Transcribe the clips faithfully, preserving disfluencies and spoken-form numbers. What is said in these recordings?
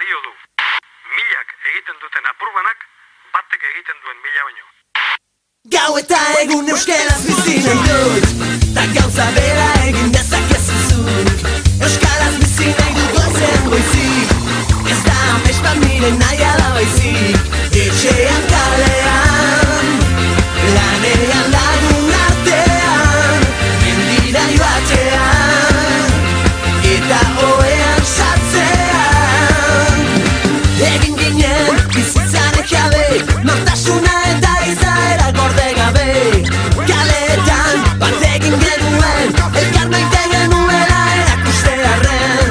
balio du. Milak egiten duten apurbanak, batek egiten duen mila baino. Gau eta egun euskaraz bizi nahi dut, ta gauza bera egin dezakezu zuk. Euskaraz bizi nahi dut goizean goizik, ez da amets bat nire nahi ala baizik. Etxean kalean, lanean lagun artean, mendira joatean, eta oean sartzean. Egin ginen bizitzan ekabe, nortasuna eta izaera gorde gabe. Kaletan bat egin genuen, elkar maite genuela erakustearren.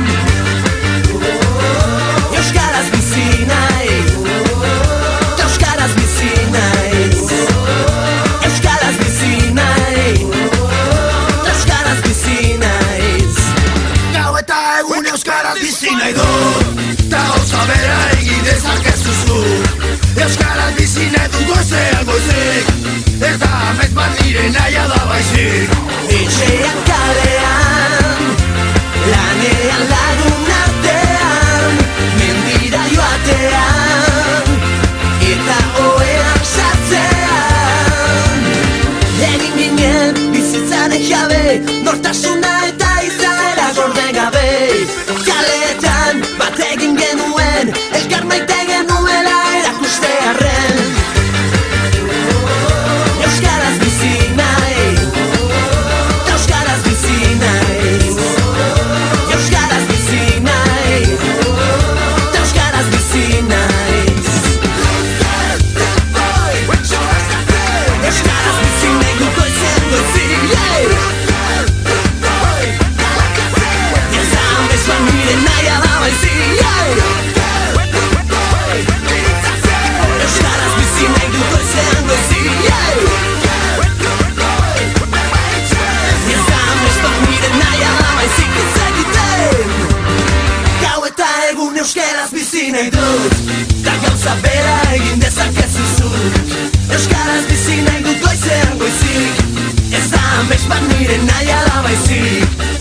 Euskaraz bizi nahi, euskaraz bizi nahi, euskaraz bizi nahi, euskaraz bizi naiz. Gau eta egun euskaraz bizi nahi dut, ta gauza bera egin dezakezu zuk. Euskaraz bizi nahi dut goizean goizik, ez da amets bat nire nahia da baizik. Etxean kalean, lanean lagun artean, mendira joatean, eta oean sartzean. Egin ginen bizitzan jabe, nortasuna eta izaera gorde gabe. Kaletan bat egin genuen, elkar maite genuela erakustearren. Euskaraz bizi nahi, euskaraz bizi naiz. Euskaraz bizi nahi, euskaraz bizi naiz. Euskaraz bizi nahi dut goizean goizik, yeah! Ez da amets bat nire nahi ala baizik, yeah! Euskaraz bizi nahi dut goizean goizik, yeah! Ez da amets bat nire nahi ala baizik ez egiten. Gau eta egun euskaraz bizi nahi dut, ta gauza bera egin dezakezu zuk. Euskaraz bizi nahi dut goizean goizik, ez da amets bat nire nahi ala baizik.